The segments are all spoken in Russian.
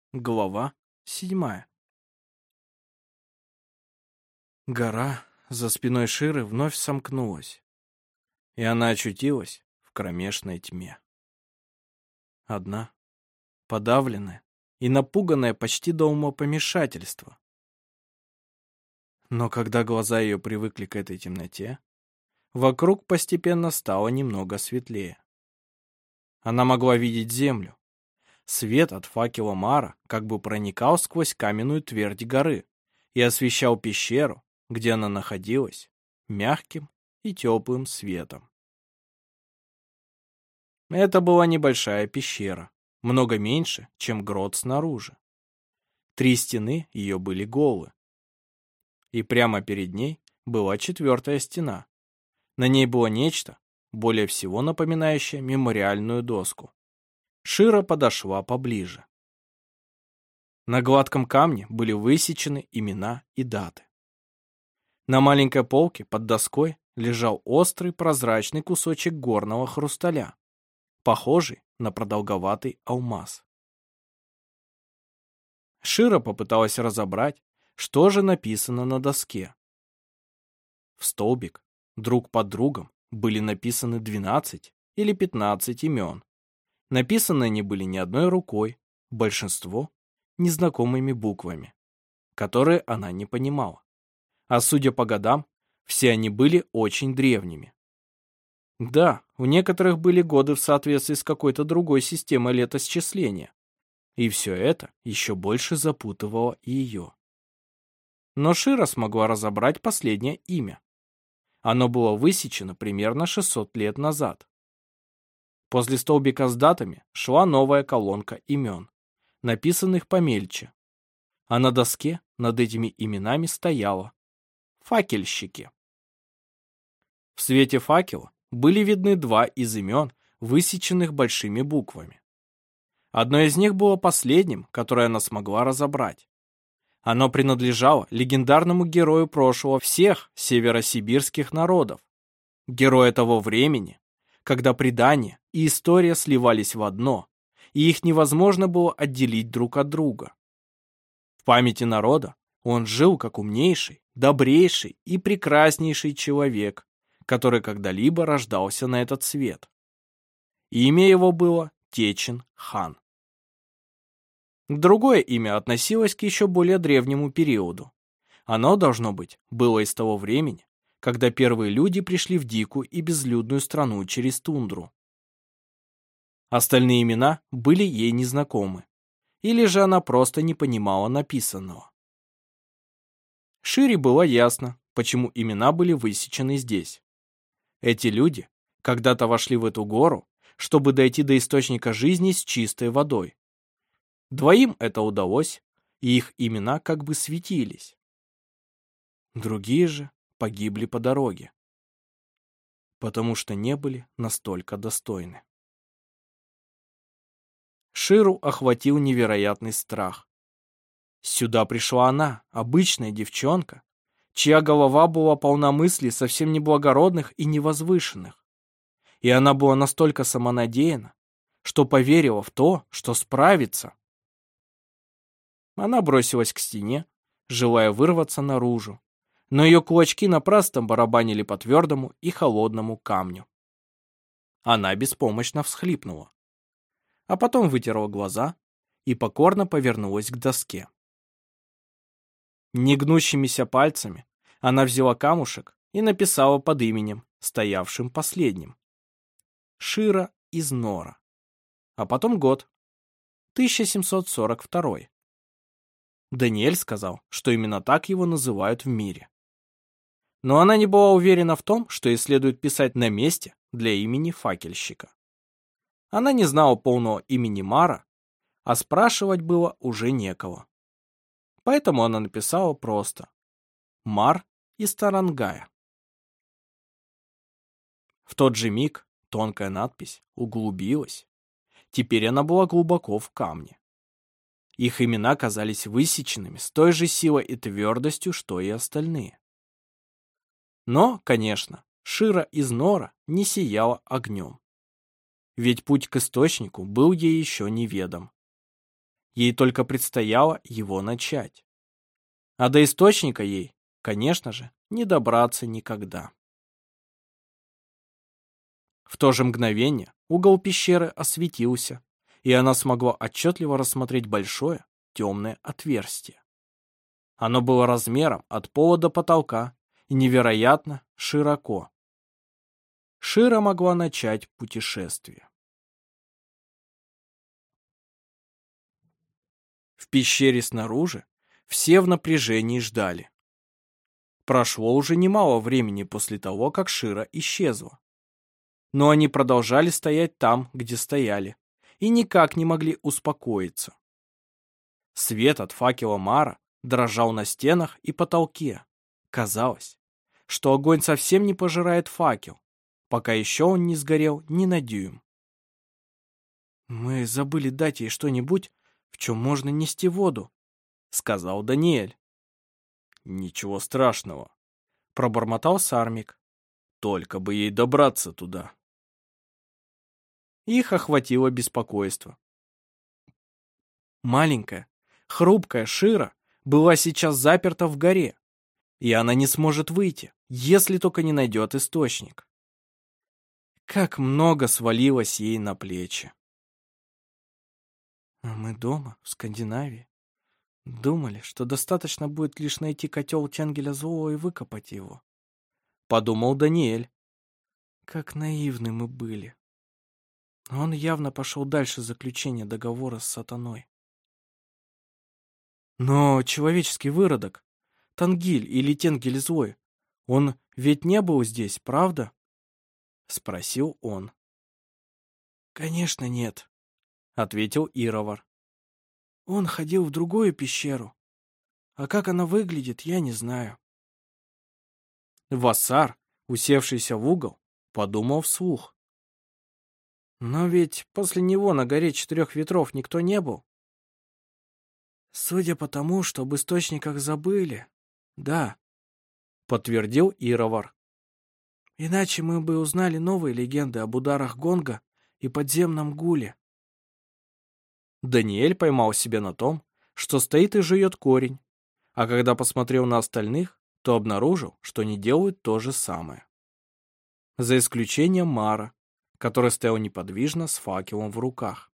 Глава 7. Гора за спиной Ширы вновь сомкнулась, и она очутилась в кромешной тьме. Одна, подавленная и напуганная почти до умопомешательства. Но когда глаза ее привыкли к этой темноте, вокруг постепенно стало немного светлее. Она могла видеть землю. Свет от факела Мара как бы проникал сквозь каменную твердь горы и освещал пещеру, где она находилась, мягким и теплым светом. Это была небольшая пещера, много меньше, чем грот снаружи. 3 стены ее были голы. И прямо перед ней была 4-я стена. На ней было нечто, более всего напоминающее мемориальную доску. Шира подошла поближе. На гладком камне были высечены имена и даты. На маленькой полке под доской лежал острый прозрачный кусочек горного хрусталя, похожий на продолговатый алмаз. Шира попыталась разобрать, что же написано на доске. В столбик друг под другом были написаны 12 или 15 имен. Написаны они были не одной рукой, большинство незнакомыми буквами, которые она не понимала. А судя по годам, все они были очень древними. Да, у некоторых были годы в соответствии с какой-то другой системой летосчисления. И все это еще больше запутывало ее. Но Шира смогла разобрать последнее имя. Оно было высечено примерно 600 лет назад. После столбика с датами шла новая колонка имен, написанных помельче. А на доске над этими именами стояло «Факельщики». В свете факела были видны 2 из имен, высеченных большими буквами. Одно из них было последним, которое она смогла разобрать. Оно принадлежало легендарному герою прошлого всех северосибирских народов, герою того времени, когда предания и история сливались в одно, и их невозможно было отделить друг от друга. В памяти народа он жил как умнейший, добрейший и прекраснейший человек, который когда-либо рождался на этот свет. Имя его было Течин-хан. Другое имя относилось к еще более древнему периоду. Оно, должно быть, было из того времени, когда первые люди пришли в дикую и безлюдную страну через тундру. Остальные имена были ей незнакомы, или же она просто не понимала написанного. Шире было ясно, почему имена были высечены здесь. Эти люди когда-то вошли в эту гору, чтобы дойти до источника жизни с чистой водой. 2 это удалось, и их имена как бы светились. Другие же погибли по дороге, потому что не были настолько достойны. Ширу охватил невероятный страх. Сюда пришла она, обычная девчонка, чья голова была полна мыслей совсем неблагородных и невозвышенных. И она была настолько самонадеяна, что поверила в то, что справится. Она бросилась к стене, желая вырваться наружу, но ее кулачки напрасно барабанили по твердому и холодному камню. Она беспомощно всхлипнула, а потом вытерла глаза и покорно повернулась к доске. Негнущимися пальцами она взяла камушек и написала под именем, стоявшим последним. Шира из Нора. А потом год. 1742. Даниэль сказал, что именно так его называют в мире. Но она не была уверена в том, что ей следует писать на месте для имени факельщика. Она не знала полного имени Мара, а спрашивать было уже некого. Поэтому она написала просто «Мар из Тарангая». В тот же миг тонкая надпись углубилась. Теперь она была глубоко в камне. Их имена казались высеченными с той же силой и твердостью, что и остальные. Но, конечно, Шира из Нора не сияла огнем. Ведь путь к источнику был ей еще неведом. Ей только предстояло его начать. А до источника ей, конечно же, не добраться никогда. В то же мгновение угол пещеры осветился, и она смогла отчетливо рассмотреть большое темное отверстие. Оно было размером от пола до потолка и невероятно широко. Шира могла начать путешествие. В пещере снаружи все в напряжении ждали. Прошло уже немало времени после того, как Шира исчезла. Но они продолжали стоять там, где стояли, и никак не могли успокоиться. Свет от факела Мара дрожал на стенах и потолке. Казалось, что огонь совсем не пожирает факел, пока еще он не сгорел ни на дюйм. «Мы забыли дать ей что-нибудь, в чем можно нести воду», — сказал Даниэль. «Ничего страшного», — пробормотал Сармик. «Только бы ей добраться туда». Их охватило беспокойство. Маленькая, хрупкая Шира была сейчас заперта в горе, и она не сможет выйти, если только не найдет источник. Как много свалилось ей на плечи. А мы дома, в Скандинавии, думали, что достаточно будет лишь найти котел Тенгеля Злого и выкопать его. Подумал Даниэль. Как наивны мы были. Он явно пошел дальше заключения договора с сатаной. Но человеческий выродок, Тангиль или Тенгель Злой, он ведь не был здесь, правда? Спросил он. Конечно, нет, ответил Ировар. Он ходил в другую пещеру, а как она выглядит, я не знаю. Вассар, усевшийся в угол, подумал вслух. Но ведь после него на горе Четырех Ветров никто не был. Судя по тому, что об источниках забыли, да, подтвердил Ировар. Иначе мы бы узнали новые легенды об ударах гонга и подземном гуле. Даниэль поймал себя на том, что стоит и жует корень, а когда посмотрел на остальных, то обнаружил, что они делают то же самое. За исключением Мара, который стоял неподвижно с факелом в руках.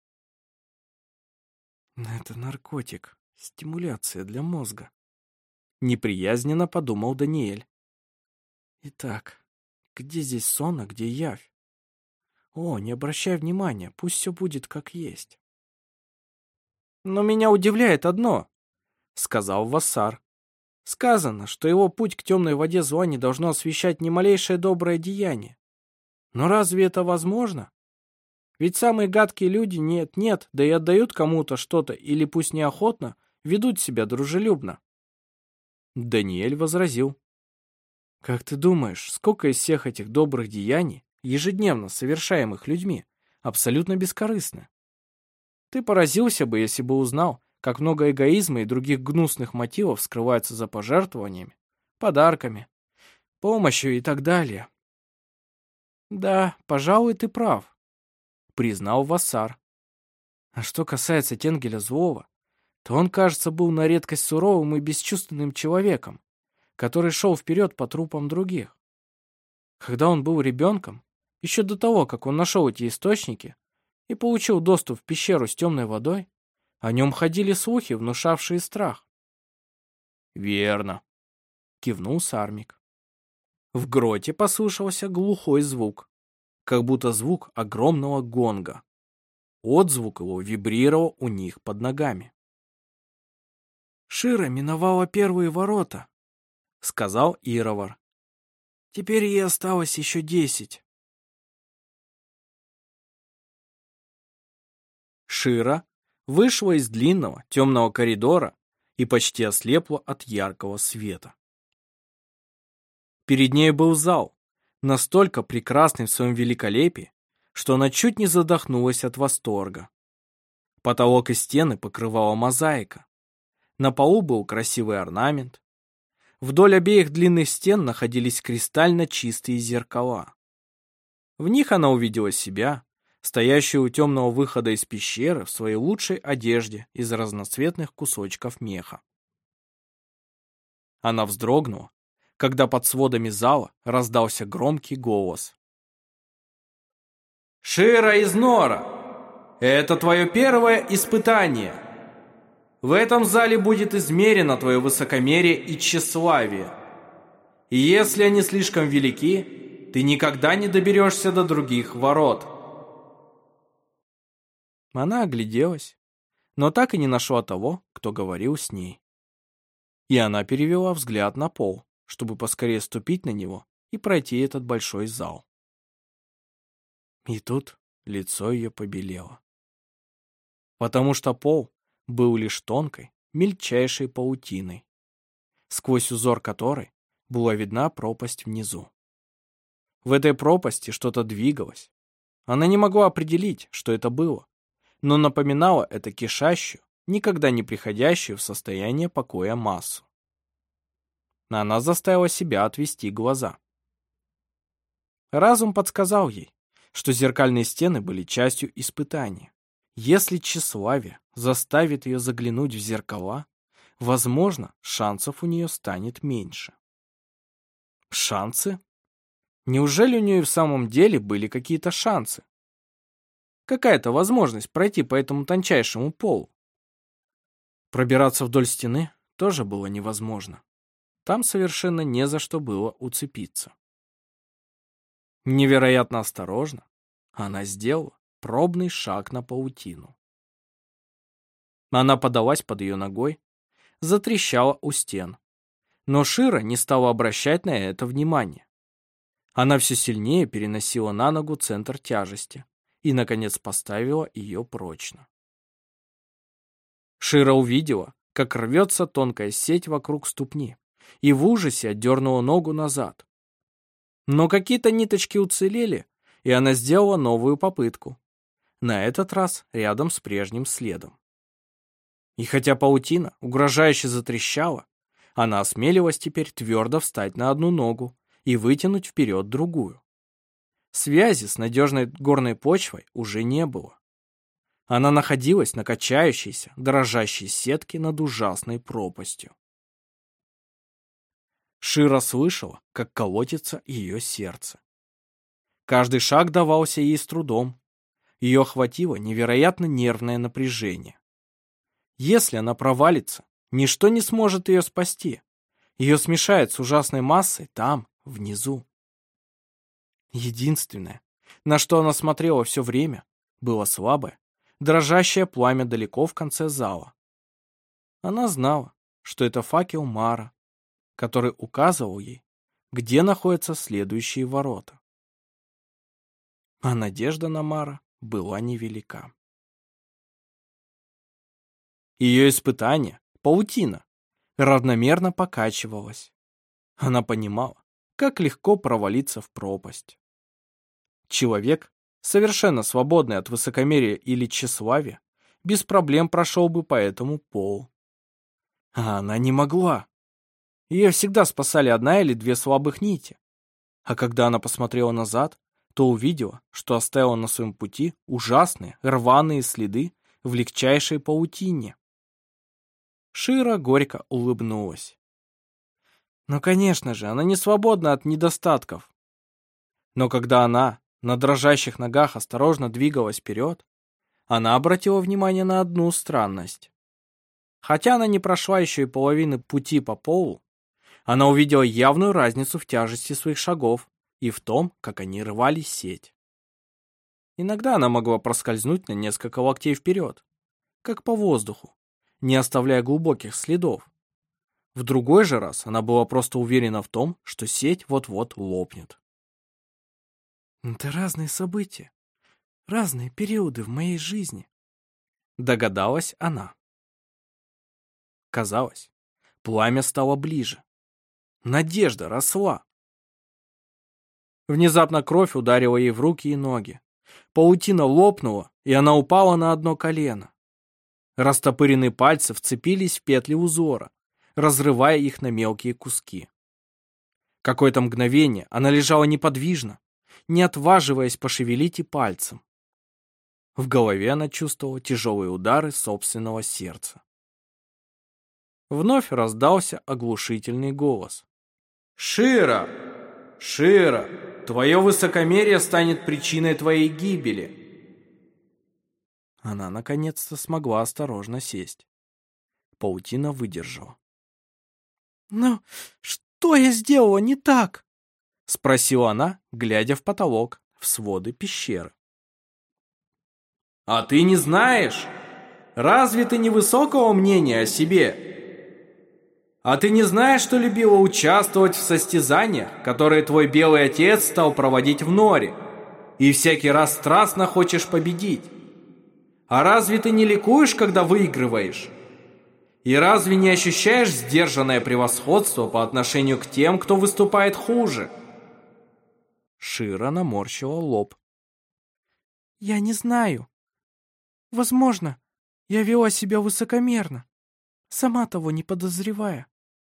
Это наркотик, стимуляция для мозга. Неприязненно подумал Даниэль. Итак, где здесь сон, а где явь? О, не обращай внимания, пусть все будет как есть. Но меня удивляет одно, сказал Вассар. Сказано, что его путь к темной воде зла не должно освещать ни малейшее доброе деяние. Но разве это возможно? Ведь самые гадкие люди нет, да и отдают кому-то что-то, или пусть неохотно, ведут себя дружелюбно. Даниэль возразил. Как ты думаешь, сколько из всех этих добрых деяний, ежедневно совершаемых людьми, абсолютно бескорыстны? Ты поразился бы, если бы узнал, как много эгоизма и других гнусных мотивов скрывается за пожертвованиями, подарками, помощью и так далее. Да, пожалуй, ты прав, признал Вассар. А что касается Тенгеля Злого, то он, кажется, был на редкость суровым и бесчувственным человеком, который шел вперед по трупам других. Когда он был ребенком, еще до того, как он нашел эти источники и получил доступ в пещеру с темной водой, о нем ходили слухи, внушавшие страх. «Верно», — кивнул Сармик. В гроте послышался глухой звук, как будто звук огромного гонга. Отзвук его вибрировал у них под ногами. «Шира миновала первые ворота», — сказал Ировар. «Теперь ей осталось еще 10». Шира вышла из длинного темного коридора и почти ослепла от яркого света. Перед ней был зал, настолько прекрасный в своем великолепии, что она чуть не задохнулась от восторга. Потолок и стены покрывала мозаика. На полу был красивый орнамент. Вдоль обеих длинных стен находились кристально чистые зеркала. В них она увидела себя, стоящую у темного выхода из пещеры в своей лучшей одежде из разноцветных кусочков меха. Она вздрогнула, когда под сводами зала раздался громкий голос. «Шира из Нора, это твое первое испытание. В этом зале будет измерено твое высокомерие и тщеславие. И если они слишком велики, ты никогда не доберешься до других ворот». Она огляделась, но так и не нашла того, кто говорил с ней. И она перевела взгляд на пол, чтобы поскорее ступить на него и пройти этот большой зал. И тут лицо ее побелело. Потому что пол был лишь тонкой, мельчайшей паутиной, сквозь узор которой была видна пропасть внизу. В этой пропасти что-то двигалось. Она не могла определить, что это было, но напоминало это кишащую, никогда не приходящую в состояние покоя массу. Она заставила себя отвести глаза. Разум подсказал ей, что зеркальные стены были частью испытания. Если тщеславие заставит ее заглянуть в зеркала, возможно, шансов у нее станет меньше. Шансы? Неужели у нее и в самом деле были какие-то шансы? Какая-то возможность пройти по этому тончайшему полу? Пробираться вдоль стены тоже было невозможно. Там совершенно не за что было уцепиться. Невероятно осторожно она сделала пробный шаг на паутину. Она подалась под ее ногой, затрещала у стен. Но Шира не стала обращать на это внимание. Она все сильнее переносила на ногу центр тяжести и, наконец, поставила ее прочно. Шира увидела, как рвется тонкая сеть вокруг ступни, и в ужасе отдернула ногу назад. Но какие-то ниточки уцелели, и она сделала новую попытку. На этот раз рядом с прежним следом. И хотя паутина угрожающе затрещала, она осмелилась теперь твердо встать на одну ногу и вытянуть вперед другую. Связи с надежной горной почвой уже не было. Она находилась на качающейся, дрожащей сетке над ужасной пропастью. Шира слышала, как колотится ее сердце. Каждый шаг давался ей с трудом. Ее охватило невероятно нервное напряжение. Если она провалится, ничто не сможет ее спасти. Ее смешает с ужасной массой там, внизу. Единственное, на что она смотрела все время, было слабое, дрожащее пламя далеко в конце зала. Она знала, что это факел Мара, который указывал ей, где находятся следующие ворота. А надежда на Мара была невелика. Ее испытание, паутина, равномерно покачивалась. Она понимала, как легко провалиться в пропасть. Человек, совершенно свободный от высокомерия или тщеславия, без проблем прошел бы по этому полу. А она не могла. Ее всегда спасали одна или две слабых нити. А когда она посмотрела назад, то увидела, что оставила на своем пути ужасные рваные следы в легчайшей паутине. Шира горько улыбнулась. Но, конечно же, она не свободна от недостатков. Но когда она на дрожащих ногах осторожно двигалась вперед, она обратила внимание на одну странность. Хотя она не прошла еще и половины пути по полу, она увидела явную разницу в тяжести своих шагов и в том, как они рвали сеть. Иногда она могла проскользнуть на несколько локтей вперед, как по воздуху, не оставляя глубоких следов. В другой же раз она была просто уверена в том, что сеть вот-вот лопнет. «Это разные события, разные периоды в моей жизни», — догадалась она. Казалось, пламя стало ближе. Надежда росла. Внезапно кровь ударила ей в руки и ноги. Паутина лопнула, и она упала на одно колено. Растопыренные пальцы вцепились в петли узора, разрывая их на мелкие куски. Какое-то мгновение она лежала неподвижно, не отваживаясь пошевелить и пальцем. В голове она чувствовала тяжелые удары собственного сердца. Вновь раздался оглушительный голос. «Шира! Шира! Твое высокомерие станет причиной твоей гибели!» Она наконец-то смогла осторожно сесть. Паутина выдержала. «Но что я сделала не так?» — спросила она, глядя в потолок, в своды пещеры. «А ты не знаешь? Разве ты невысокого мнения о себе? А ты не знаешь, что любила участвовать в состязаниях, которые твой белый отец стал проводить в норе, и всякий раз страстно хочешь победить? А разве ты не ликуешь, когда выигрываешь? И разве не ощущаешь сдержанное превосходство по отношению к тем, кто выступает хуже?» Шира наморщила лоб. «Я не знаю. Возможно, я вела себя высокомерно, сама того не подозревая».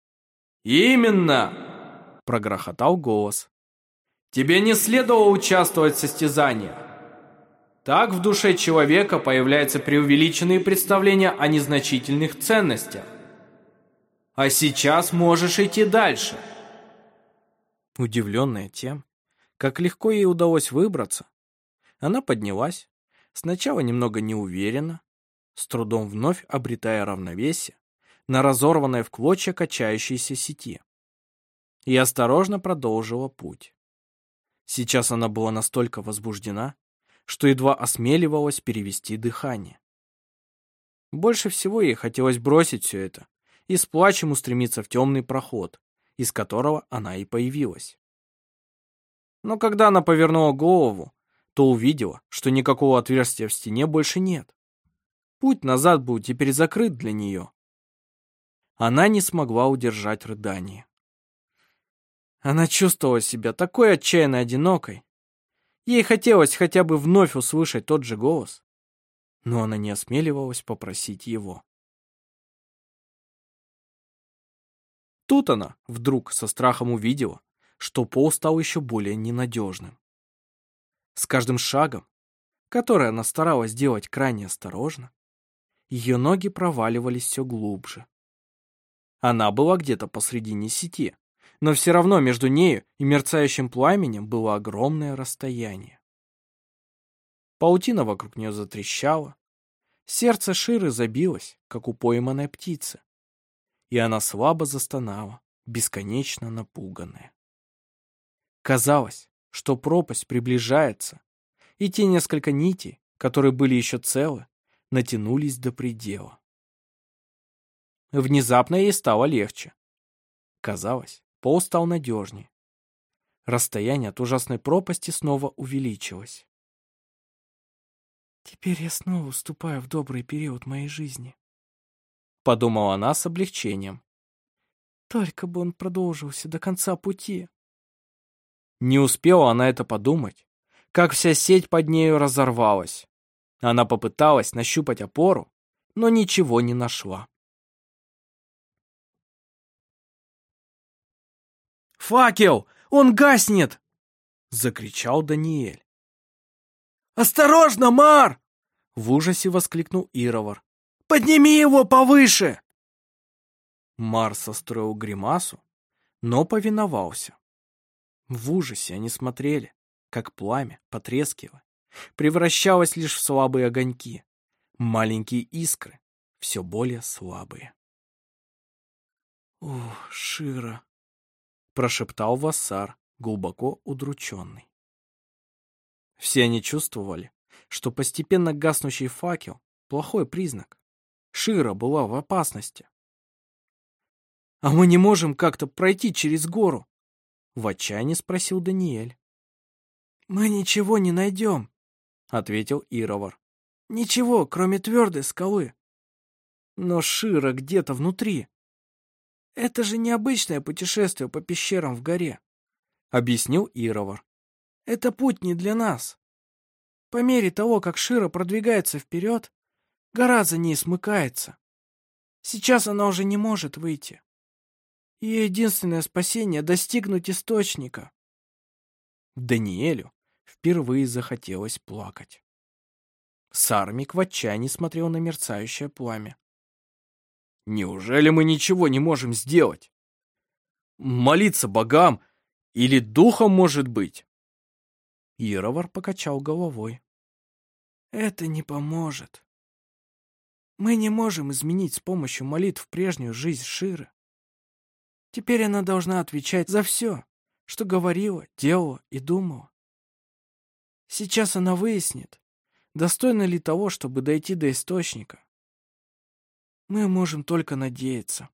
«Именно!» — прогрохотал голос. «Тебе не следовало участвовать в состязаниях. Так в душе человека появляются преувеличенные представления о незначительных ценностях. А сейчас можешь идти дальше». Удивленная тем, как легко ей удалось выбраться, она поднялась, сначала немного неуверенно, с трудом вновь обретая равновесие на разорванной в клочья качающейся сети, и осторожно продолжила путь. Сейчас она была настолько возбуждена, что едва осмеливалась перевести дыхание. Больше всего ей хотелось бросить все это и с плачем устремиться в темный проход, из которого она и появилась. Но когда она повернула голову, то увидела, что никакого отверстия в стене больше нет. Путь назад был теперь закрыт для нее. Она не смогла удержать рыдание. Она чувствовала себя такой отчаянно одинокой. Ей хотелось хотя бы вновь услышать тот же голос, но она не осмеливалась попросить его. Тут она вдруг со страхом увидела, что пол стал еще более ненадежным. С каждым шагом, который она старалась делать крайне осторожно, ее ноги проваливались все глубже. Она была где-то посредине сети, но все равно между нею и мерцающим пламенем было огромное расстояние. Паутина вокруг нее затрещала, сердце Ширы забилось, как у пойманной птицы, и она слабо застонала, бесконечно напуганная. Казалось, что пропасть приближается, и те несколько нитей, которые были еще целы, натянулись до предела. Внезапно ей стало легче. Казалось, пол стал надежнее. Расстояние от ужасной пропасти снова увеличилось. «Теперь я снова вступаю в добрый период моей жизни», — подумала она с облегчением. «Только бы он продолжился до конца пути». Не успела она это подумать, как вся сеть под нею разорвалась. Она попыталась нащупать опору, но ничего не нашла. «Факел! Он гаснет!» — закричал Даниэль. «Осторожно, Мар!» — в ужасе воскликнул Ировар. «Подними его повыше!» Мар состроил гримасу, но повиновался. В ужасе они смотрели, как пламя, потрескивая, превращалось лишь в слабые огоньки, маленькие искры, все более слабые. «О, Шира!» — прошептал Вассар, глубоко удрученный. Все они чувствовали, что постепенно гаснущий факел — плохой признак. Шира была в опасности. «А мы не можем как-то пройти через гору?» — в отчаянии спросил Даниэль. «Мы ничего не найдем», — ответил Ировар. «Ничего, кроме твердой скалы». «Но Шира где-то внутри». «Это же необычное путешествие по пещерам в горе», — объяснил Ировар. «Это путь не для нас. По мере того, как Шира продвигается вперед, гора за ней смыкается. Сейчас она уже не может выйти. Ее единственное спасение — достигнуть источника». Даниэлю впервые захотелось плакать. Сармик в отчаянии смотрел на мерцающее пламя. «Неужели мы ничего не можем сделать? Молиться богам или духом, может быть?» Ировар покачал головой. «Это не поможет. Мы не можем изменить с помощью молитв прежнюю жизнь Ширы. Теперь она должна отвечать за все, что говорила, делала и думала. Сейчас она выяснит, достойна ли того, чтобы дойти до источника. Мы можем только надеяться».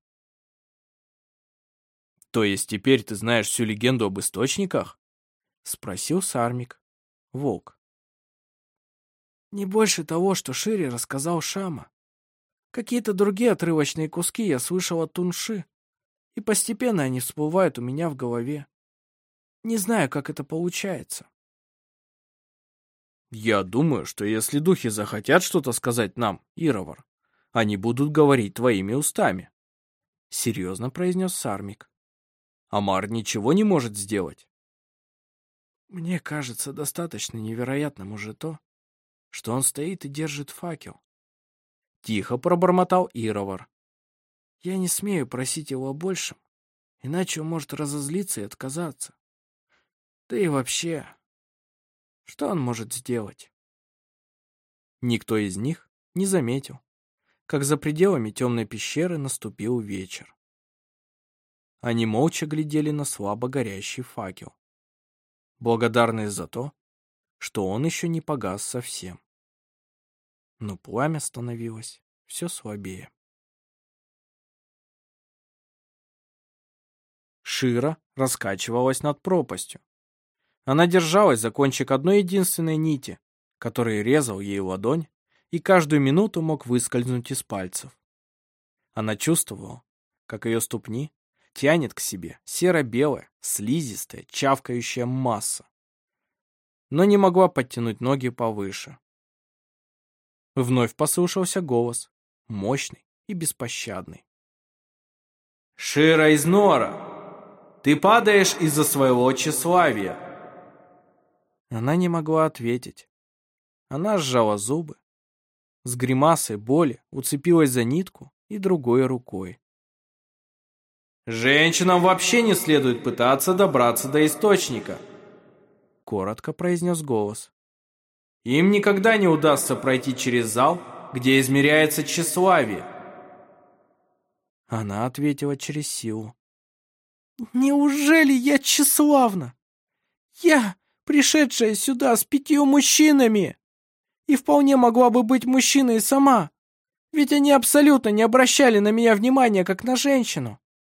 «То есть теперь ты знаешь всю легенду об источниках?» — спросил Сармик, волк. «Не больше того, что Шире рассказал Шама. Какие-то другие отрывочные куски я слышал от Тунши, и постепенно они всплывают у меня в голове. Не знаю, как это получается». «Я думаю, что если духи захотят что-то сказать нам, Ировар, они будут говорить твоими устами», — серьезно произнес Сармик. «Амар ничего не может сделать». «Мне кажется достаточно невероятным уже то, что он стоит и держит факел», — тихо пробормотал Ировар. «Я не смею просить его о большем, иначе он может разозлиться и отказаться. Да и вообще, что он может сделать?» Никто из них не заметил, как за пределами темной пещеры наступил вечер. Они молча глядели на слабо горящий факел, благодарные за то, что он еще не погас совсем. Но пламя становилось все слабее. Шира раскачивалась над пропастью. Она держалась за кончик одной единственной нити, который резал ей ладонь и каждую минуту мог выскользнуть из пальцев. Она чувствовала, как ее ступни тянет к себе серо-белая, слизистая, чавкающая масса, но не могла подтянуть ноги повыше. Вновь послышался голос, мощный и беспощадный. «Шира из Нора, ты падаешь из-за своего тщеславия!» Она не могла ответить. Она сжала зубы, с гримасой боли уцепилась за нитку и другой рукой. «Женщинам вообще не следует пытаться добраться до источника», — коротко произнес голос. «Им никогда не удастся пройти через зал, где измеряется тщеславие». Она ответила через силу. «Неужели я тщеславна? Я, пришедшая сюда с 5 мужчинами, и вполне могла бы быть мужчиной сама, ведь они абсолютно не обращали на меня внимания, как на женщину».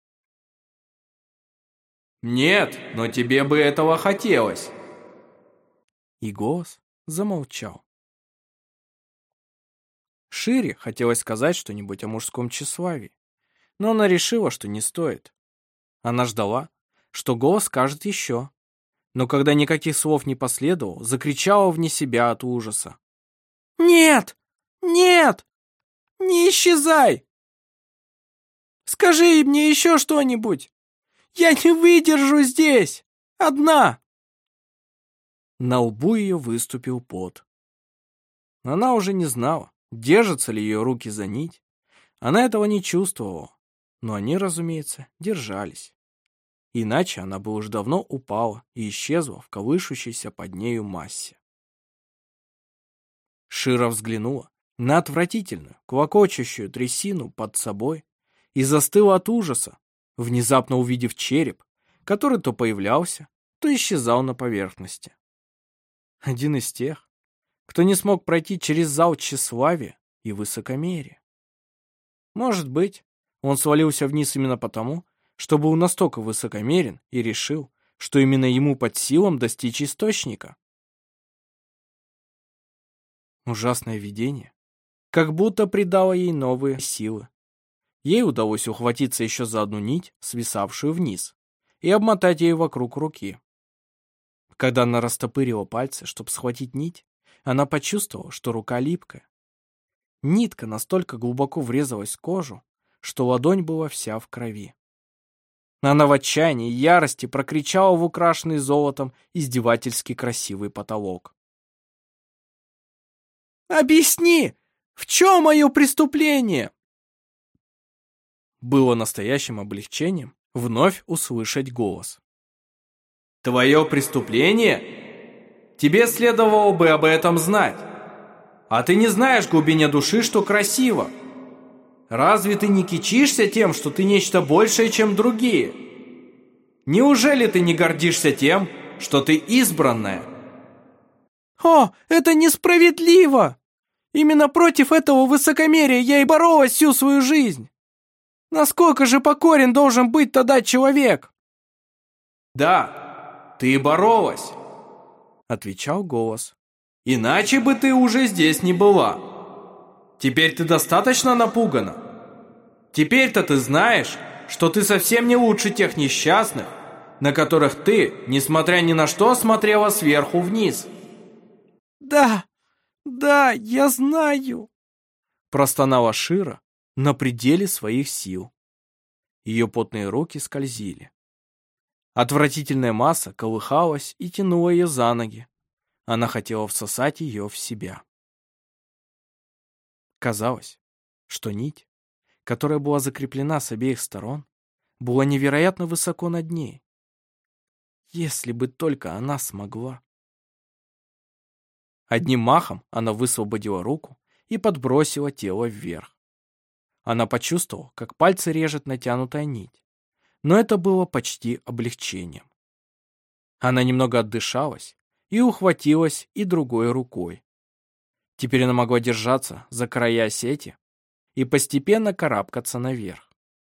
«Нет, но тебе бы этого хотелось». И голос замолчал. Шире хотелось сказать что-нибудь о мужском тщеславии, но она решила, что не стоит. Она ждала, что голос скажет еще, но когда никаких слов не последовало, закричала вне себя от ужаса. «Нет! Нет! Не исчезай! Скажи мне еще что-нибудь! Я не выдержу здесь! Одна!» На лбу ее выступил пот. Она уже не знала, держатся ли ее руки за нить. Она этого не чувствовала, но они, разумеется, держались. Иначе она бы уж давно упала и исчезла в колышущейся под нею массе. Шира взглянула на отвратительную, клокочущую трясину под собой и застыла от ужаса, внезапно увидев череп, который то появлялся, то исчезал на поверхности. Один из тех, кто не смог пройти через зал тщеславия и высокомерия. Может быть, он свалился вниз именно потому, что был настолько высокомерен и решил, что именно ему под силам достичь источника. Ужасное видение как будто придало ей новые силы. Ей удалось ухватиться еще за одну нить, свисавшую вниз, и обмотать ее вокруг руки. Когда она растопырила пальцы, чтобы схватить нить, она почувствовала, что рука липкая. Нитка настолько глубоко врезалась в кожу, что ладонь была вся в крови. Она в отчаянии и ярости прокричала в украшенный золотом издевательски красивый потолок. Объясни, в чем мое преступление?» Было настоящим облегчением вновь услышать голос. «Твое преступление? Тебе следовало бы об этом знать. А ты не знаешь в глубине души, что красиво. Разве ты не кичишься тем, что ты нечто большее, чем другие? Неужели ты не гордишься тем, что ты избранная?» «О, это несправедливо! Именно против этого высокомерия я и боролась всю свою жизнь! Насколько же покорен должен быть тогда человек?» «Да, ты боролась», — отвечал голос. «Иначе бы ты уже здесь не была. Теперь ты достаточно напугана. Теперь-то ты знаешь, что ты совсем не лучше тех несчастных, на которых ты, несмотря ни на что, смотрела сверху вниз». «Да, да, я знаю», — простонала Шира на пределе своих сил. Ее потные руки скользили. Отвратительная масса колыхалась и тянула ее за ноги. Она хотела всосать ее в себя. Казалось, что нить, которая была закреплена с обеих сторон, была невероятно высоко над ней. Если бы только она смогла. Одним махом она высвободила руку и подбросила тело вверх. Она почувствовала, как пальцы режет натянутая нить, но это было почти облегчением. Она немного отдышалась и ухватилась и другой рукой. Теперь она могла держаться за края сети и постепенно карабкаться наверх.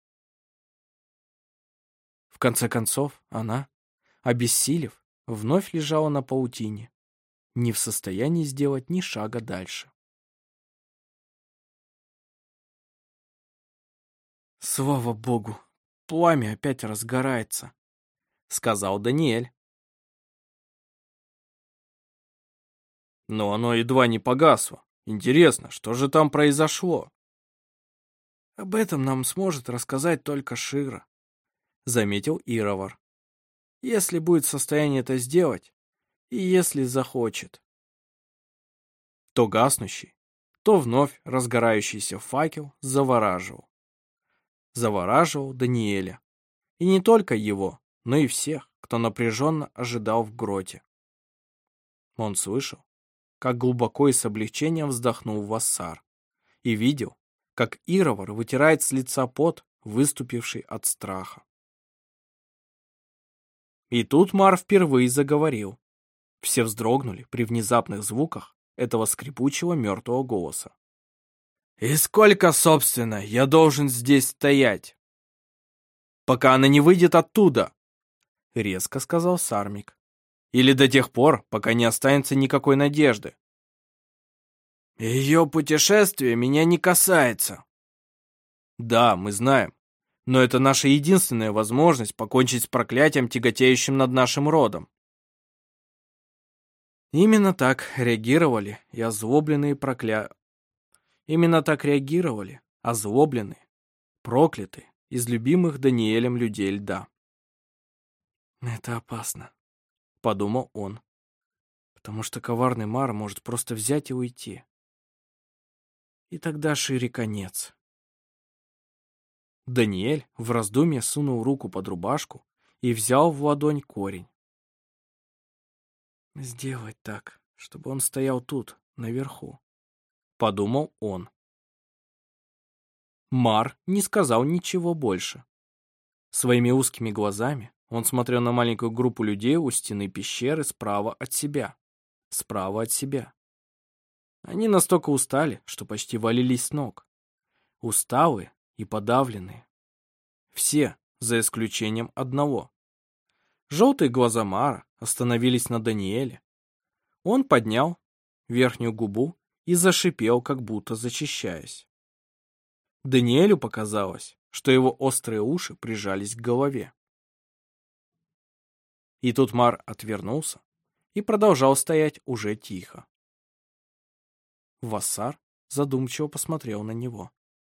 В конце концов, она, обессилев, вновь лежала на паутине, не в состоянии сделать ни шага дальше. «Слава Богу, пламя опять разгорается», — сказал Даниэль. «Но оно едва не погасло. Интересно, что же там произошло?» «Об этом нам сможет рассказать только Шира», — заметил Ировар. «Если будет в состоянии это сделать, и если захочет». То гаснущий, то вновь разгорающийся факел завораживал. Завораживал Даниэля. И не только его, но и всех, кто напряженно ожидал в гроте. Он слышал, как глубоко и с облегчением вздохнул Вассар, и видел, как Ировар вытирает с лица пот, выступивший от страха. И тут Мар впервые заговорил. Все вздрогнули при внезапных звуках этого скрипучего мертвого голоса. «И сколько, собственно, я должен здесь стоять?» «Пока она не выйдет оттуда», — резко сказал Сармик. «Или до тех пор, пока не останется никакой надежды». «Ее путешествие меня не касается». «Да, мы знаем. Но это наша единственная возможность покончить с проклятием, тяготеющим над нашим родом». Именно так реагировали и озлобленные Именно так реагировали озлобленные, проклятые из любимых Даниэлем людей льда. «Это опасно», — подумал он, «потому что коварный Мар может просто взять и уйти. И тогда Шире конец». Даниэль в раздумье сунул руку под рубашку и взял в ладонь корень. «Сделать так, чтобы он стоял тут, наверху», — подумал он. Мар не сказал ничего больше. Своими узкими глазами он смотрел на маленькую группу людей у стены пещеры справа от себя. Справа от себя. Они настолько устали, что почти валились с ног. Усталые и подавленные. Все, за исключением одного. Желтые глаза Мара остановились на Даниэле. Он поднял верхнюю губу и зашипел, как будто зачищаясь. Даниэлю показалось, что его острые уши прижались к голове. И тут Мар отвернулся и продолжал стоять уже тихо. Вассар задумчиво посмотрел на него.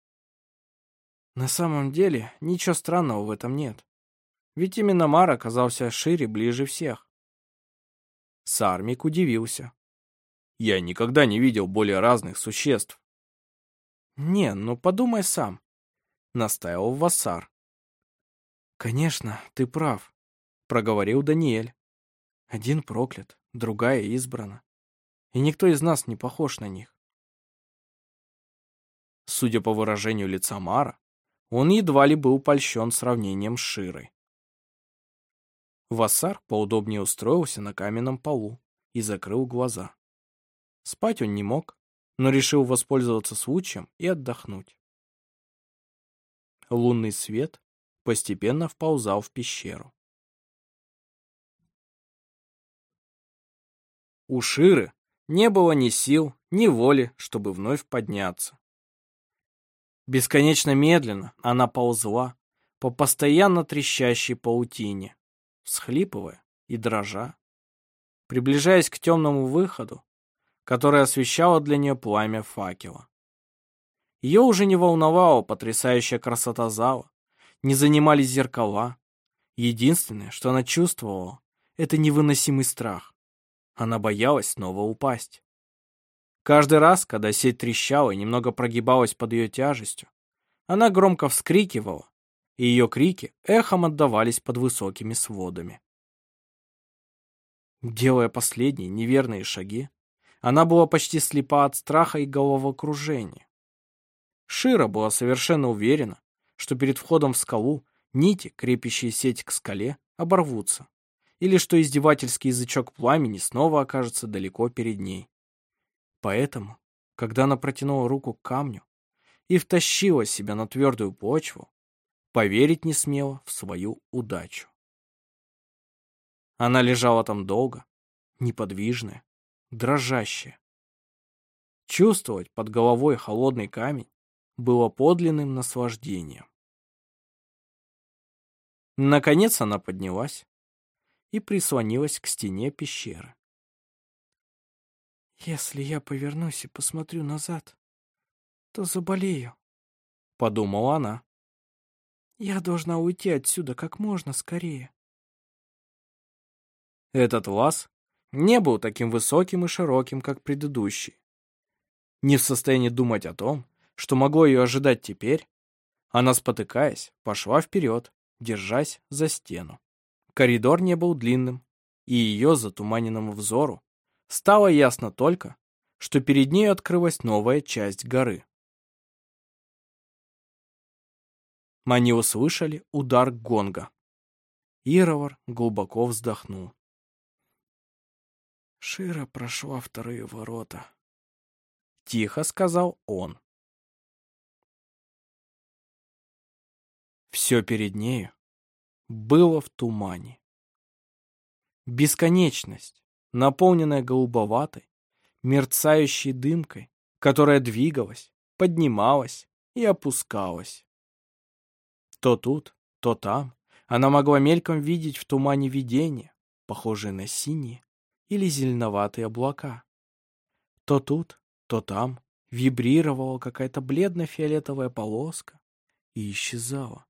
На самом деле, ничего странного в этом нет. Ведь именно Мар оказался Шире ближе всех. Сармик удивился. Я никогда не видел более разных существ. Не, ну подумай сам, настаивал Вассар. Конечно, ты прав, проговорил Даниэль. Один проклят, другая избрана. И никто из нас не похож на них. Судя по выражению лица Мара, он едва ли был польщен сравнением с Широй. Вассар поудобнее устроился на каменном полу и закрыл глаза. Спать он не мог, но решил воспользоваться случаем и отдохнуть. Лунный свет постепенно вползал в пещеру. У Ширы не было ни сил, ни воли, чтобы вновь подняться. Бесконечно медленно она ползла по постоянно трещащей паутине, всхлипывая и дрожа, приближаясь к темному выходу, который освещало для нее пламя факела. Ее уже не волновала потрясающая красота зала, не занимали зеркала. Единственное, что она чувствовала, это невыносимый страх. Она боялась снова упасть. Каждый раз, когда сеть трещала и немного прогибалась под ее тяжестью, она громко вскрикивала, и ее крики эхом отдавались под высокими сводами. Делая последние неверные шаги, она была почти слепа от страха и головокружения. Шира была совершенно уверена, что перед входом в скалу нити, крепящие сеть к скале, оборвутся, или что издевательский язычок пламени снова окажется далеко перед ней. Поэтому, когда она протянула руку к камню и втащила себя на твердую почву, поверить не смела в свою удачу. Она лежала там долго, неподвижная, дрожащая. Чувствовать под головой холодный камень было подлинным наслаждением. Наконец она поднялась и прислонилась к стене пещеры. «Если я повернусь и посмотрю назад, то заболею», — подумала она. «Я должна уйти отсюда как можно скорее». Этот лаз не был таким высоким и широким, как предыдущий. Не в состоянии думать о том, что могло ее ожидать теперь, она, спотыкаясь, пошла вперед, держась за стену. Коридор не был длинным, и ее затуманенному взору стало ясно только, что перед ней открылась новая часть горы. Они услышали удар гонга. Ировар глубоко вздохнул. «Шира прошла вторые ворота», — тихо сказал он. Все перед нею было в тумане. Бесконечность, наполненная голубоватой, мерцающей дымкой, которая двигалась, поднималась и опускалась. То тут, то там она могла мельком видеть в тумане видения, похожие на синие или зеленоватые облака. То тут, то там вибрировала какая-то бледно-фиолетовая полоска и исчезала.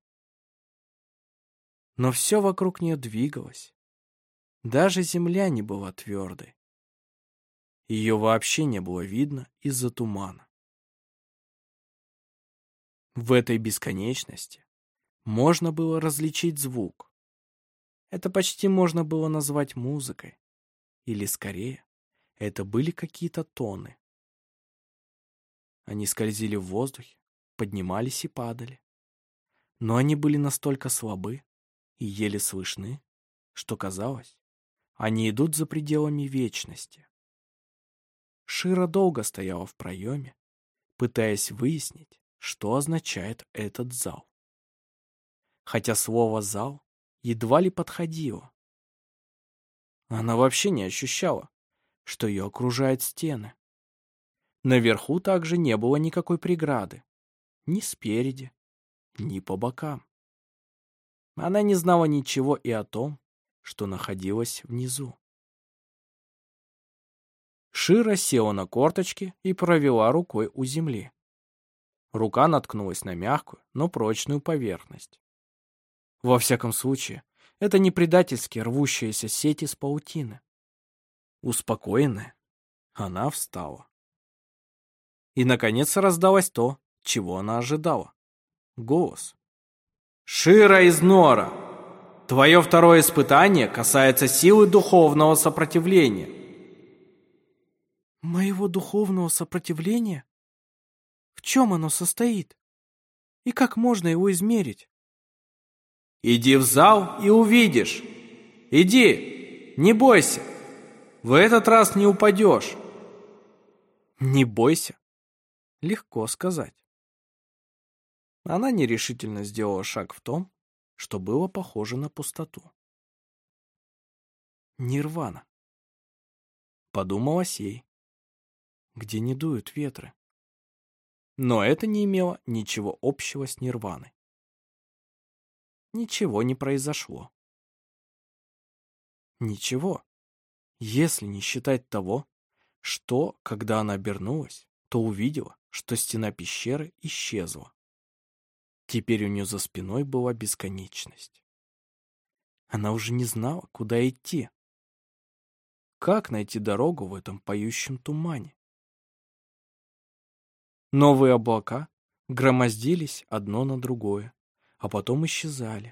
Но все вокруг нее двигалось. Даже земля не была твердой. Ее вообще не было видно из-за тумана. В этой бесконечности можно было различить звук. Это почти можно было назвать музыкой. Или, скорее, это были какие-то тоны. Они скользили в воздухе, поднимались и падали. Но они были настолько слабы и еле слышны, что казалось, они идут за пределами вечности. Шира долго стояла в проеме, пытаясь выяснить, что означает этот зал. Хотя слово «зал» едва ли подходило. Она вообще не ощущала, что ее окружают стены. Наверху также не было никакой преграды, ни спереди, ни по бокам. Она не знала ничего и о том, что находилось внизу. Шира села на корточки и провела рукой у земли. Рука наткнулась на мягкую, но прочную поверхность. Во всяком случае, это не предательски рвущаяся сеть из паутины. Успокоенная, Она встала. И, наконец, раздалось то, чего она ожидала. Голос. «Шира из Нора! Твое второе испытание касается силы духовного сопротивления». Моего духовного сопротивления? В чем оно состоит? И как можно его измерить? «Иди в зал и увидишь. Иди, не бойся. В этот раз не упадешь». «Не бойся». Легко сказать. Она нерешительно сделала шаг в том, что было похоже на пустоту. Нирвана. Подумалось ей, где не дуют ветры. Но это не имело ничего общего с нирваной. Ничего не произошло. Ничего, если не считать того, что, когда она обернулась, то увидела, что стена пещеры исчезла. Теперь у нее за спиной была бесконечность. Она уже не знала, куда идти. Как найти дорогу в этом поющем тумане? Новые облака громоздились одно на другое, а потом исчезали.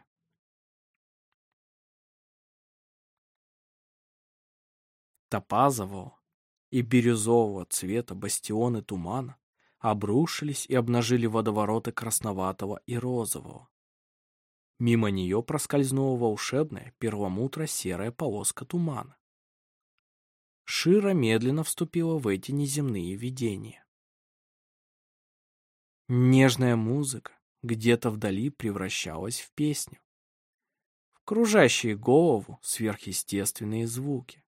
Топазового и бирюзового цвета бастионы тумана обрушились и обнажили водовороты красноватого и розового. Мимо нее проскользнула волшебная перламутро-серая полоска тумана. Шира медленно вступила в эти неземные видения. Нежная музыка где-то вдали превращалась в песню, в кружащие голову сверхъестественные звуки.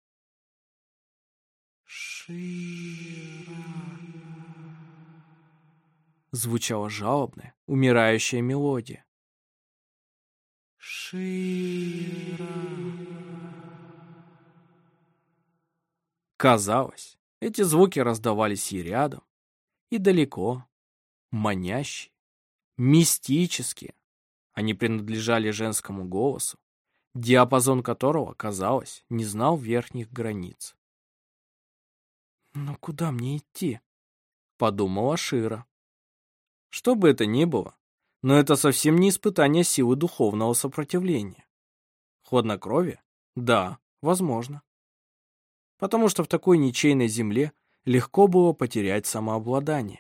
Шира. Звучала жалобная, умирающая мелодия. Шира. Казалось, эти звуки раздавались и рядом, и далеко, манящие, мистические. Они принадлежали женскому голосу, диапазон которого, казалось, не знал верхних границ. «Но куда мне идти?» — подумала Шира. Что бы это ни было, но это совсем не испытание силы духовного сопротивления. Хладнокровие? Да, возможно. Потому что в такой ничейной земле легко было потерять самообладание.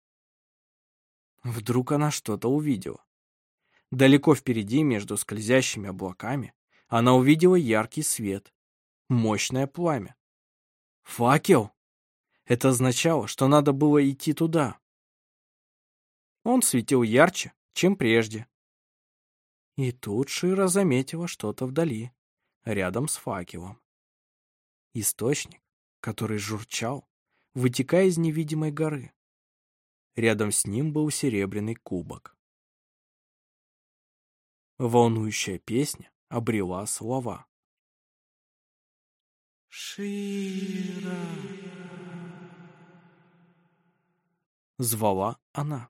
Вдруг она что-то увидела. Далеко впереди, между скользящими облаками, она увидела яркий свет, мощное пламя. Факел! Это означало, что надо было идти туда. Он светил ярче, чем прежде. И тут Шира заметила что-то вдали, рядом с факелом. Источник, который журчал, вытекая из невидимой горы. Рядом с ним был серебряный кубок. Волнующая песня обрела слова. «Шира!» Звала она.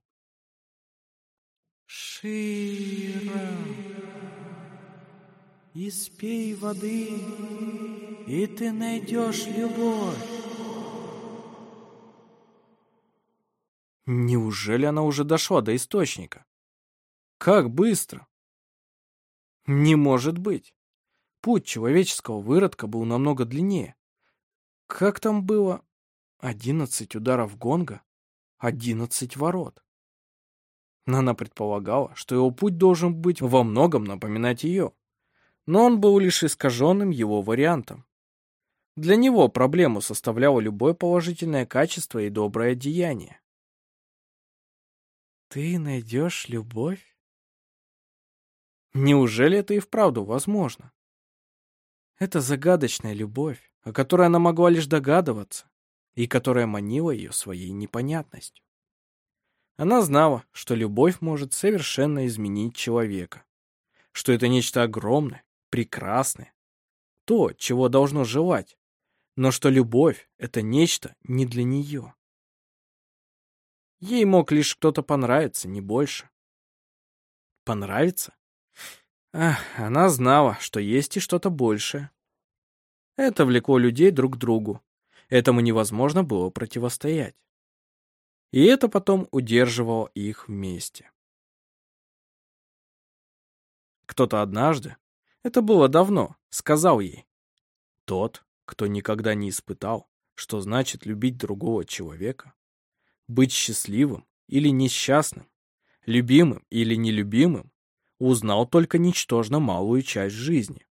«Шира! Испей воды, и ты найдешь любовь!» Неужели она уже дошла до источника? Как быстро! Не может быть. Путь человеческого выродка был намного длиннее. Как там было? 11 ударов гонга, 11 ворот. Но она предполагала, что его путь должен быть во многом напоминать ее. Но он был лишь искаженным его вариантом. Для него проблему составляло любое положительное качество и доброе деяние. «Ты найдешь любовь?» Неужели это и вправду возможно? Это загадочная любовь, о которой она могла лишь догадываться, и которая манила ее своей непонятностью. Она знала, что любовь может совершенно изменить человека, что это нечто огромное, прекрасное, то, чего должно желать, но что любовь — это нечто не для нее. Ей мог лишь кто-то понравиться, не больше. Понравиться? Ах, она знала, что есть и что-то большее. Это влекло людей друг к другу, Этому невозможно было противостоять. И это потом удерживало их вместе. Кто-то однажды, это было давно, сказал ей: тот, кто никогда не испытал, что значит любить другого человека, быть счастливым или несчастным, любимым или нелюбимым, узнал только ничтожно малую часть жизни.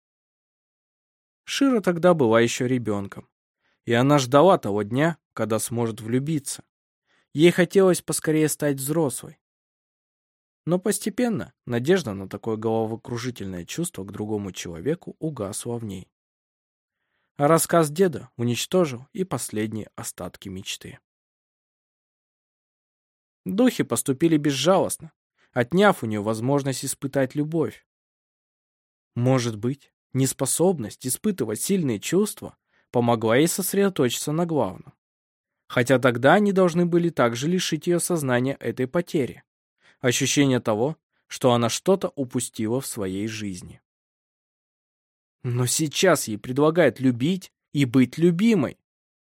Шира тогда была еще ребенком, и она ждала того дня, когда сможет влюбиться. Ей хотелось поскорее стать взрослой. Но постепенно надежда на такое головокружительное чувство к другому человеку угасла в ней. А рассказ деда уничтожил и последние остатки мечты. Духи поступили безжалостно, отняв у нее возможность испытать любовь. Может быть, неспособность испытывать сильные чувства помогла ей сосредоточиться на главном. Хотя тогда они должны были также лишить ее сознания этой потери, ощущения того, что она что-то упустила в своей жизни. Но сейчас ей предлагают любить и быть любимой.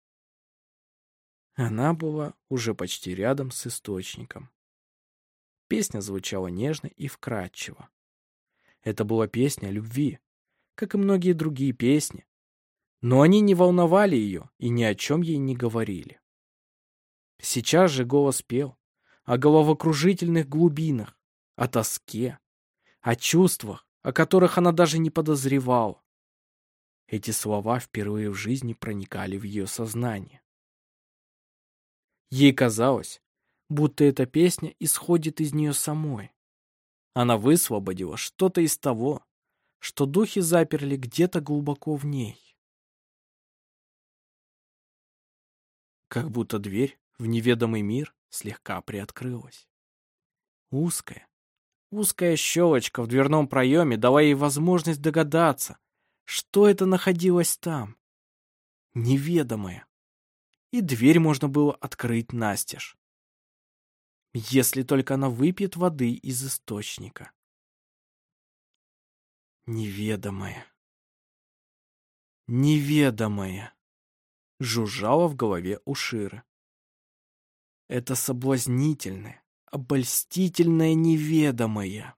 Она была уже почти рядом с источником. Песня звучала нежно и вкрадчиво. Это была песня о любви, как и многие другие песни, но они не волновали ее и ни о чем ей не говорили. Сейчас же голос пел о головокружительных глубинах, о тоске, о чувствах, о которых она даже не подозревала. Эти слова впервые в жизни проникали в ее сознание. Ей казалось, будто эта песня исходит из нее самой. Она высвободила что-то из того, что духи заперли где-то глубоко в ней. Как будто дверь в неведомый мир слегка приоткрылась. Узкая щелочка в дверном проеме дала ей возможность догадаться, что это находилось там. Неведомое. И дверь можно было открыть настежь. Если только она выпьет воды из источника. Неведомое. Неведомое. Жужжало в голове у Ширы. Это соблазнительное, обольстительное неведомое.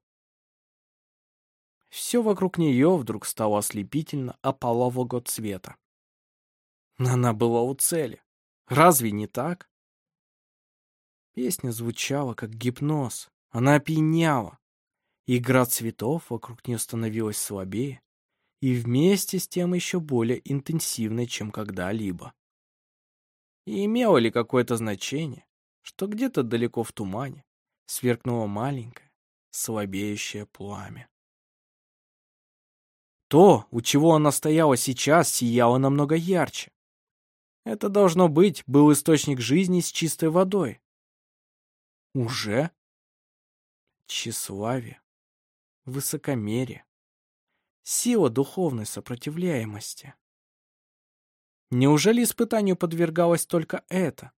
Все вокруг нее вдруг стало ослепительно опалового цвета. Она была у цели. Разве не так? Песня звучала, как гипноз. Она опьяняла. Игра цветов вокруг нее становилась слабее и вместе с тем еще более интенсивной, чем когда-либо. И имело ли какое-то значение, что где-то далеко в тумане сверкнуло маленькое, слабеющее пламя. То, у чего она стояла сейчас, сияло намного ярче. Это, должно быть, был источник жизни с чистой водой. Уже? Тщеславие, высокомерие, сила духовной сопротивляемости. Неужели испытанию подвергалось только это?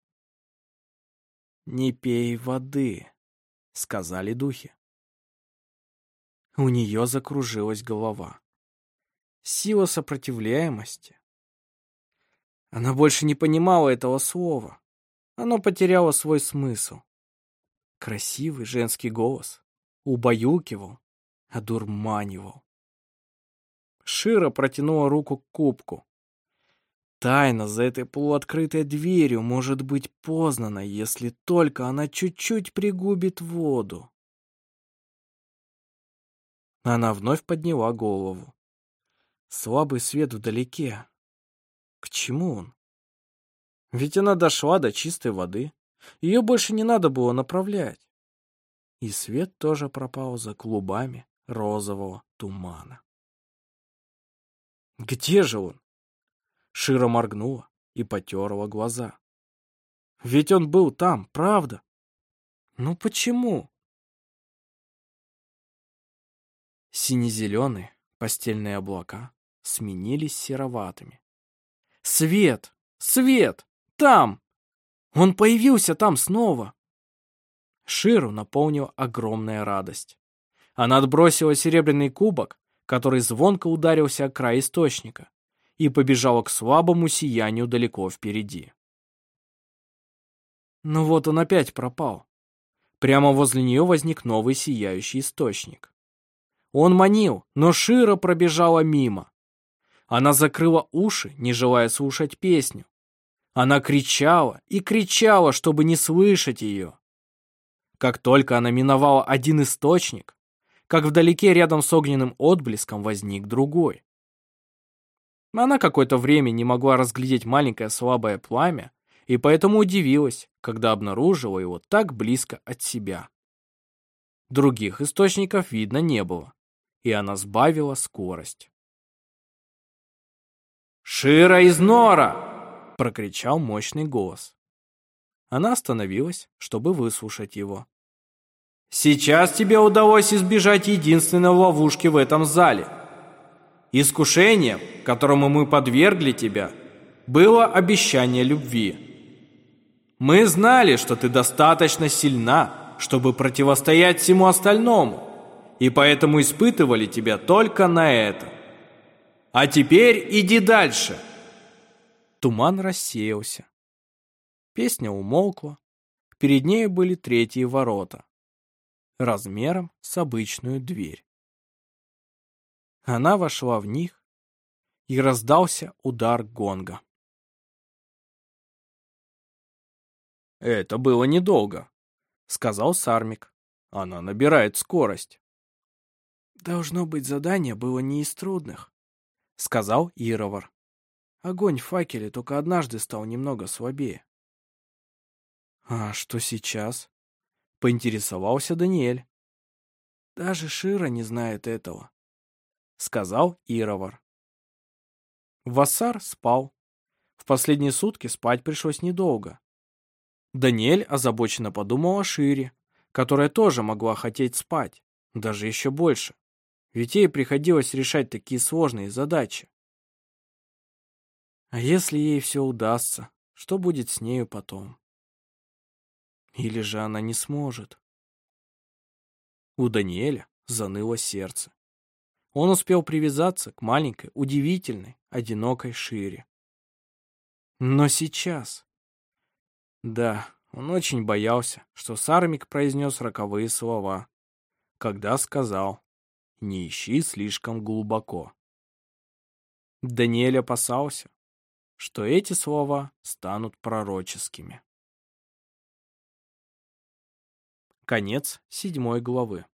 «Не пей воды», — сказали духи. У нее закружилась голова. Сила сопротивляемости. Она больше не понимала этого слова. Оно потеряло свой смысл. Красивый женский голос убаюкивал, одурманивал. Шира протянула руку к кубку. Тайна за этой полуоткрытой дверью может быть познана, если только она чуть-чуть пригубит воду. Она вновь подняла голову. Слабый свет вдалеке. К чему он? Ведь она дошла до чистой воды. Ее больше не надо было направлять. И свет тоже пропал за клубами розового тумана. Где же он? Шира моргнула и потерла глаза. Ведь он был там, правда? Ну почему? Сине-зеленые постельные облака сменились сероватыми. Свет! Свет! Там! Он появился там снова! Ширу наполнила огромная радость. Она отбросила серебряный кубок, который звонко ударился о край источника, и побежала к слабому сиянию далеко впереди. Но вот он опять пропал. Прямо возле нее возник новый сияющий источник. Он манил, но Шира пробежала мимо. Она закрыла уши, не желая слушать песню. Она кричала и кричала, чтобы не слышать ее. Как только она миновала один источник, как вдалеке рядом с огненным отблеском возник другой. Она какое-то время не могла разглядеть маленькое слабое пламя, и поэтому удивилась, когда обнаружила его так близко от себя. Других источников видно не было, и она сбавила скорость. «Шира из Нора!» — прокричал мощный голос. Она остановилась, чтобы выслушать его. «Сейчас тебе удалось избежать единственной ловушки в этом зале. Искушением, которому мы подвергли тебя, было обещание любви. Мы знали, что ты достаточно сильна, чтобы противостоять всему остальному, и поэтому испытывали тебя только на это. А теперь иди дальше!» Туман рассеялся. Песня умолкла. Перед ней были третьи ворота, размером с обычную дверь. Она вошла в них, и раздался удар гонга. «Это было недолго», — сказал Сармик. «Она набирает скорость». «Должно быть, задание было не из трудных», — сказал Ировар. «Огонь в факеле только однажды стал немного слабее». «А что сейчас?» — поинтересовался Даниэль. «Даже Шира не знает этого», — сказал Ировар. Вассар спал. В последние сутки спать пришлось недолго. Даниэль озабоченно подумал о Шире, которая тоже могла хотеть спать, даже еще больше, ведь ей приходилось решать такие сложные задачи. А если ей все удастся, что будет с нею потом? Или же она не сможет? У Даниэля заныло сердце. Он успел привязаться к маленькой, удивительной, одинокой Шире. Но сейчас... Да, он очень боялся, что Сармик произнес роковые слова, когда сказал «Не ищи слишком глубоко». Даниэль опасался, что эти слова станут пророческими. Конец 7 главы.